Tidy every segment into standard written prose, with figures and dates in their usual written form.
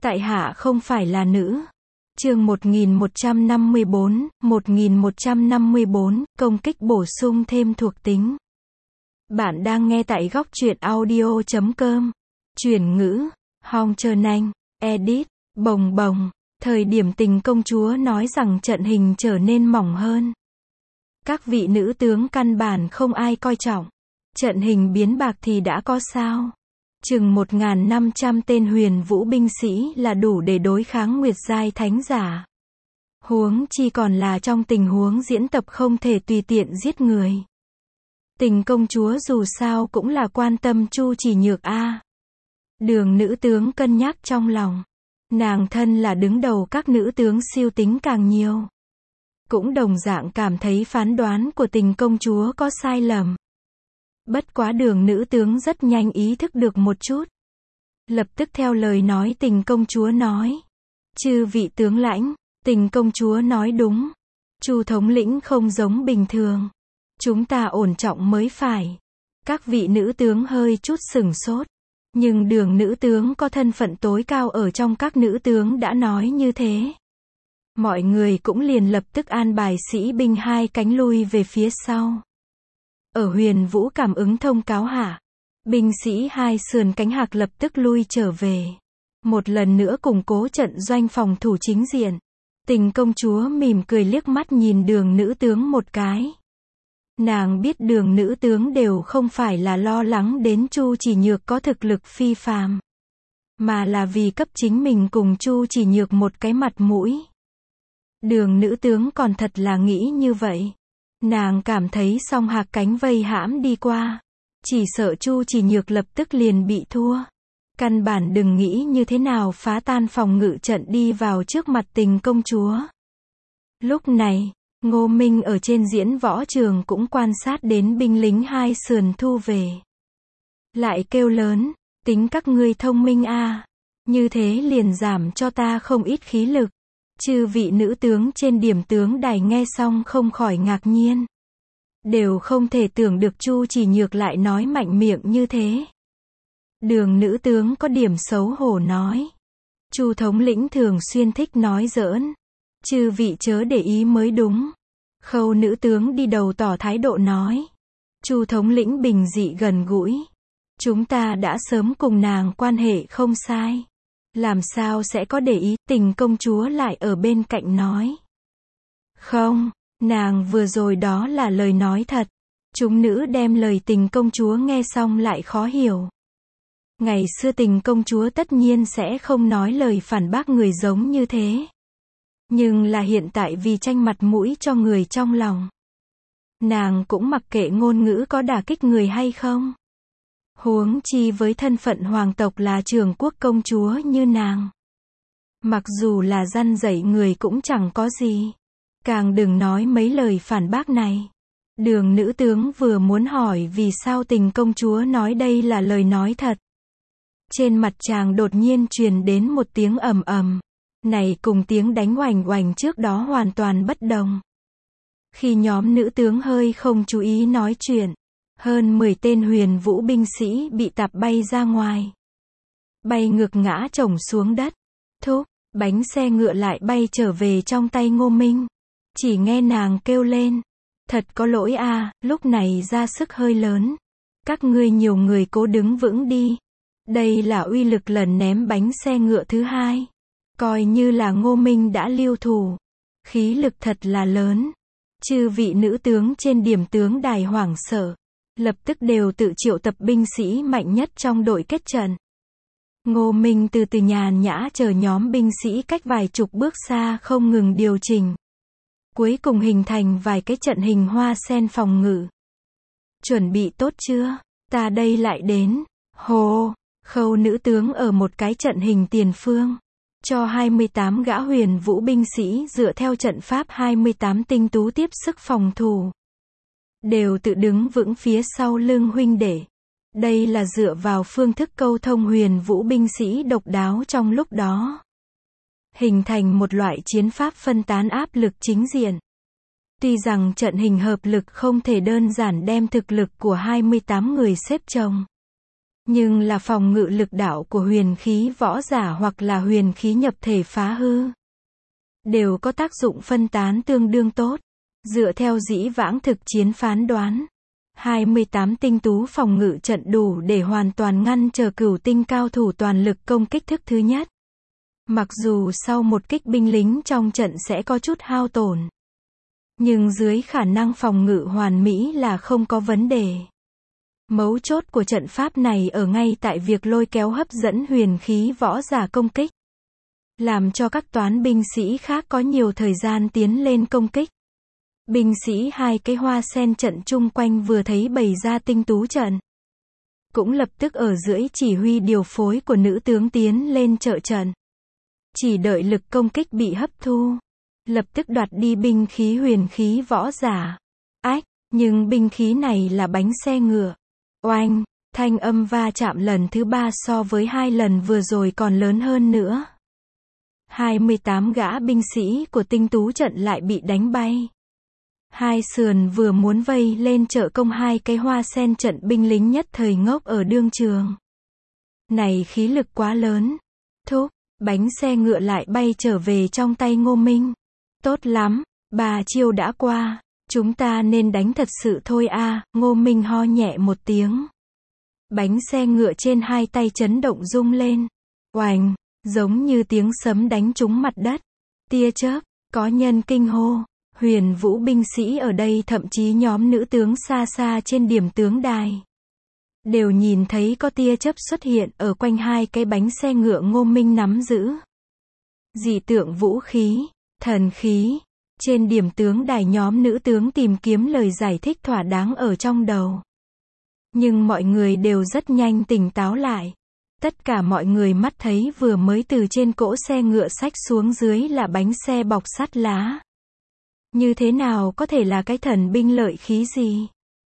Tại hạ không phải là nữ. Chương 1154, công kích bổ sung thêm thuộc tính. Bạn đang nghe tại góc truyện audio.com. Chuyển ngữ, Hong Trơ Nanh, edit, bồng bồng. Thời điểm Tình công chúa nói rằng trận hình trở nên mỏng hơn. Các vị nữ tướng căn bản không ai coi trọng. Trận hình biến bạc thì đã có sao? Chừng 1.500 tên huyền vũ binh sĩ là đủ để đối kháng Nguyệt giai thánh giả. Huống chi còn là trong tình huống diễn tập không thể tùy tiện giết người. Tình công chúa dù sao cũng là quan tâm Chu Chỉ Nhược a. Đường nữ tướng cân nhắc trong lòng. Nàng thân là đứng đầu các nữ tướng siêu tính càng nhiều. Cũng đồng dạng cảm thấy phán đoán của Tình công chúa có sai lầm. Bất quá đường nữ tướng rất nhanh ý thức được một chút. Lập tức theo lời nói Tình công chúa nói. Chư vị tướng lãnh, Tình công chúa nói đúng. Chu thống lĩnh không giống bình thường. Chúng ta ổn trọng mới phải. Các vị nữ tướng hơi chút sửng sốt. Nhưng đường nữ tướng có thân phận tối cao ở trong các nữ tướng đã nói như thế. Mọi người cũng liền lập tức an bài sĩ binh hai cánh lui về phía sau. Ở huyền vũ cảm ứng thông cáo hạ, binh sĩ hai sườn cánh hạc lập tức lui trở về. Một lần nữa củng cố trận doanh phòng thủ chính diện. Tình công chúa mỉm cười liếc mắt nhìn đường nữ tướng một cái. Nàng biết đường nữ tướng đều không phải là lo lắng đến Chu Chỉ Nhược có thực lực phi phàm, mà là vì cấp chính mình cùng Chu Chỉ Nhược một cái mặt mũi. Đường nữ tướng còn thật là nghĩ như vậy. Nàng cảm thấy song hạc cánh vây hãm đi qua. Chỉ sợ Chu Chỉ Nhược lập tức liền bị thua. Căn bản đừng nghĩ như thế nào phá tan phòng ngự trận đi vào trước mặt Tình công chúa. Lúc này, Ngô Minh ở trên diễn võ trường cũng quan sát đến binh lính hai sườn thu về. Lại kêu lớn, tính các ngươi thông minh a, như thế liền giảm cho ta không ít khí lực. Chư vị nữ tướng trên điểm tướng đài nghe xong không khỏi ngạc nhiên. Đều không thể tưởng được Chu Chỉ Nhược lại nói mạnh miệng như thế. Đường nữ tướng có điểm xấu hổ nói. Chu thống lĩnh thường xuyên thích nói giỡn. Chư vị chớ để ý mới đúng. Khâu nữ tướng đi đầu tỏ thái độ nói. Chu thống lĩnh bình dị gần gũi. Chúng ta đã sớm cùng nàng quan hệ không sai. Làm sao sẽ có để ý? Tình công chúa lại ở bên cạnh nói. Không, nàng vừa rồi đó là lời nói thật. Chúng nữ đem lời Tình công chúa nghe xong lại khó hiểu. Ngày xưa Tình công chúa tất nhiên sẽ không nói lời phản bác người giống như thế. Nhưng là hiện tại vì tranh mặt mũi cho người trong lòng. Nàng cũng mặc kệ ngôn ngữ có đả kích người hay không. Huống chi với thân phận hoàng tộc là Trường Quốc công chúa như nàng. Mặc dù là răn dạy người cũng chẳng có gì. Càng đừng nói mấy lời phản bác này. Đường nữ tướng vừa muốn hỏi vì sao Tình công chúa nói đây là lời nói thật. Trên mặt chàng đột nhiên truyền đến một tiếng ầm ầm. Này cùng tiếng đánh oành oành trước đó hoàn toàn bất đồng. Khi nhóm nữ tướng hơi không chú ý nói chuyện, hơn 10 tên huyền vũ binh sĩ bị tạp bay ra ngoài. Bay ngược ngã chồng xuống đất. Thúc, bánh xe ngựa lại bay trở về trong tay Ngô Minh. Chỉ nghe nàng kêu lên. Thật có lỗi a, lúc này ra sức hơi lớn. Các ngươi nhiều người cố đứng vững đi. Đây là uy lực lần ném bánh xe ngựa thứ hai. Coi như là Ngô Minh đã lưu thủ. Khí lực thật là lớn. Chư vị nữ tướng trên điểm tướng đài hoảng sợ. Lập tức đều tự triệu tập binh sĩ mạnh nhất trong đội kết trận. Ngô Minh từ từ nhàn nhã chờ nhóm binh sĩ cách vài chục bước xa không ngừng điều chỉnh. Cuối cùng hình thành vài cái trận hình hoa sen phòng ngự. Chuẩn bị tốt chưa? Ta đây lại đến. Hồ, Khâu nữ tướng ở một cái trận hình tiền phương. Cho 28 gã huyền vũ binh sĩ dựa theo trận pháp 28 tinh tú tiếp sức phòng thủ. Đều tự đứng vững phía sau lưng huynh đệ. Đây là dựa vào phương thức câu thông huyền vũ binh sĩ độc đáo trong lúc đó. Hình thành một loại chiến pháp phân tán áp lực chính diện. Tuy rằng trận hình hợp lực không thể đơn giản đem thực lực của 28 người xếp chồng. Nhưng là phòng ngự lực đạo của huyền khí võ giả hoặc là huyền khí nhập thể phá hư, đều có tác dụng phân tán tương đương tốt. Dựa theo dĩ vãng thực chiến phán đoán, 28 tinh tú phòng ngự trận đủ để hoàn toàn ngăn trở cửu tinh cao thủ toàn lực công kích thức thứ nhất. Mặc dù sau một kích binh lính trong trận sẽ có chút hao tổn, nhưng dưới khả năng phòng ngự hoàn mỹ là không có vấn đề. Mấu chốt của trận pháp này ở ngay tại việc lôi kéo hấp dẫn huyền khí võ giả công kích, làm cho các toán binh sĩ khác có nhiều thời gian tiến lên công kích. Binh sĩ hai cái hoa sen trận chung quanh vừa thấy bày ra tinh tú trận, cũng lập tức ở dưới chỉ huy điều phối của nữ tướng tiến lên trợ trận. Chỉ đợi lực công kích bị hấp thu, lập tức đoạt đi binh khí huyền khí võ giả. Ách, nhưng binh khí này là bánh xe ngựa. Oanh, thanh âm va chạm lần thứ 3 so với 2 lần vừa rồi còn lớn hơn nữa. 28 gã binh sĩ của tinh tú trận lại bị đánh bay. Hai sườn vừa muốn vây lên trợ công hai cái hoa sen trận binh lính nhất thời ngốc ở đương trường. Này khí lực quá lớn. Thúc, bánh xe ngựa lại bay trở về trong tay Ngô Minh. Tốt lắm, 3 chiêu đã qua, chúng ta nên đánh thật sự thôi a. Ngô Minh ho nhẹ một tiếng. Bánh xe ngựa trên hai tay chấn động rung lên. Oành, giống như tiếng sấm đánh trúng mặt đất. Tia chớp, có nhân kinh hô. Huyền vũ binh sĩ ở đây thậm chí nhóm nữ tướng xa xa trên điểm tướng đài, đều nhìn thấy có tia chớp xuất hiện ở quanh hai cái bánh xe ngựa Ngô Minh nắm giữ. Dị tượng vũ khí, thần khí. Trên điểm tướng đài nhóm nữ tướng tìm kiếm lời giải thích thỏa đáng ở trong đầu. Nhưng mọi người đều rất nhanh tỉnh táo lại. Tất cả mọi người mắt thấy vừa mới từ trên cỗ xe ngựa xách xuống dưới là bánh xe bọc sắt lá. Như thế nào có thể là cái thần binh lợi khí gì?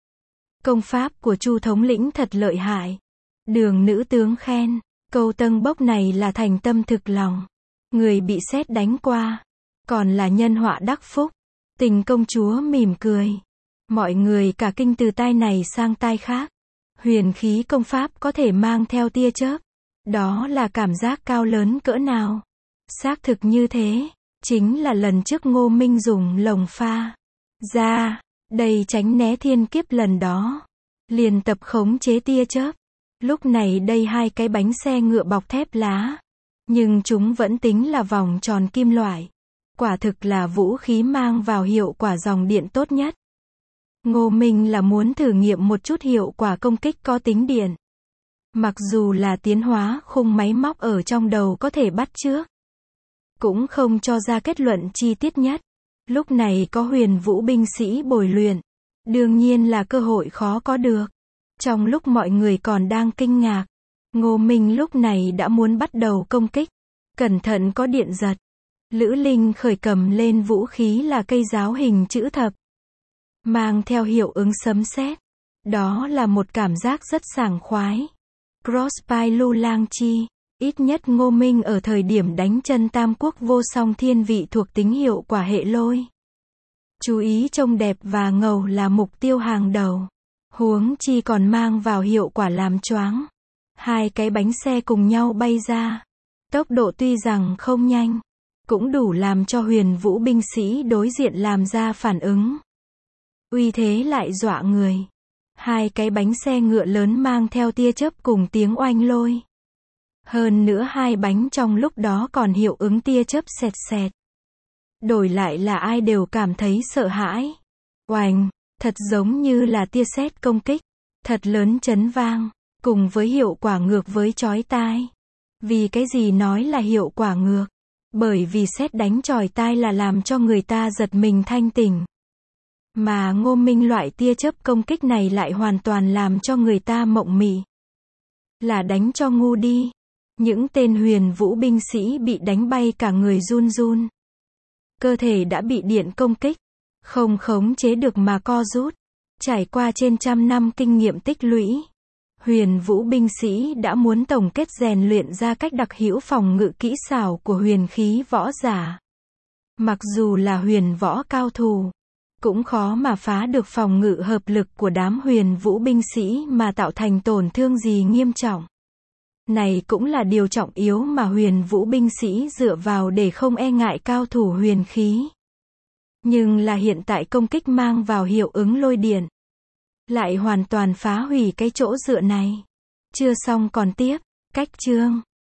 Công pháp của Chu thống lĩnh thật lợi hại. Đường nữ tướng khen, câu tân bốc này là thành tâm thực lòng. Người bị sét đánh qua, còn là nhân họa đắc phúc. Tình công chúa mỉm cười. Mọi người cả kinh từ tai này sang tai khác. Huyền khí công pháp có thể mang theo tia chớp. Đó là cảm giác cao lớn cỡ nào? Xác thực như thế. Chính là lần trước Ngô Minh dùng lồng pha ra, đây tránh né thiên kiếp lần đó. Liền tập khống chế tia chớp. Lúc này đây hai cái bánh xe ngựa bọc thép lá. Nhưng chúng vẫn tính là vòng tròn kim loại. Quả thực là vũ khí mang vào hiệu quả dòng điện tốt nhất. Ngô Minh là muốn thử nghiệm một chút hiệu quả công kích có tính điện. Mặc dù là tiến hóa khung máy móc ở trong đầu có thể bắt chước, cũng không cho ra kết luận chi tiết nhất. Lúc này có huyền vũ binh sĩ bồi luyện, đương nhiên là cơ hội khó có được. Trong lúc mọi người còn đang kinh ngạc, Ngô Minh lúc này đã muốn bắt đầu công kích. Cẩn thận có điện giật. Lữ Linh khởi cầm lên vũ khí là cây giáo hình chữ thập, mang theo hiệu ứng sấm sét. Đó là một cảm giác rất sảng khoái. Crossfire Lưu Lang Chi. Ít nhất Ngô Minh ở thời điểm đánh chân tam quốc vô song thiên vị thuộc tính hiệu quả hệ lôi. Chú ý trông đẹp và ngầu là mục tiêu hàng đầu. Huống chi còn mang vào hiệu quả làm choáng. Hai cái bánh xe cùng nhau bay ra. Tốc độ tuy rằng không nhanh, cũng đủ làm cho huyền vũ binh sĩ đối diện làm ra phản ứng. Uy thế lại dọa người. Hai cái bánh xe ngựa lớn mang theo tia chớp cùng tiếng oanh lôi. Hơn nữa hai bánh trong lúc đó còn hiệu ứng tia chớp xẹt xẹt. Đổi lại là ai đều cảm thấy sợ hãi. Oanh, thật giống như là tia sét công kích. Thật lớn chấn vang, cùng với hiệu quả ngược với chói tai. Vì cái gì nói là hiệu quả ngược? Bởi vì sét đánh chói tai là làm cho người ta giật mình thanh tỉnh. Mà Ngô Minh loại tia chớp công kích này lại hoàn toàn làm cho người ta mộng mị. Là đánh cho ngu đi. Những tên huyền vũ binh sĩ bị đánh bay cả người run run. Cơ thể đã bị điện công kích, không khống chế được mà co rút. Trải qua trên trăm năm kinh nghiệm tích lũy, huyền vũ binh sĩ đã muốn tổng kết rèn luyện ra cách đặc hữu phòng ngự kỹ xảo của huyền khí võ giả. Mặc dù là huyền võ cao thủ, cũng khó mà phá được phòng ngự hợp lực của đám huyền vũ binh sĩ mà tạo thành tổn thương gì nghiêm trọng. Này cũng là điều trọng yếu mà huyền vũ binh sĩ dựa vào để không e ngại cao thủ huyền khí. Nhưng là hiện tại công kích mang vào hiệu ứng lôi điện, lại hoàn toàn phá hủy cái chỗ dựa này. Chưa xong còn tiếp. Cách chương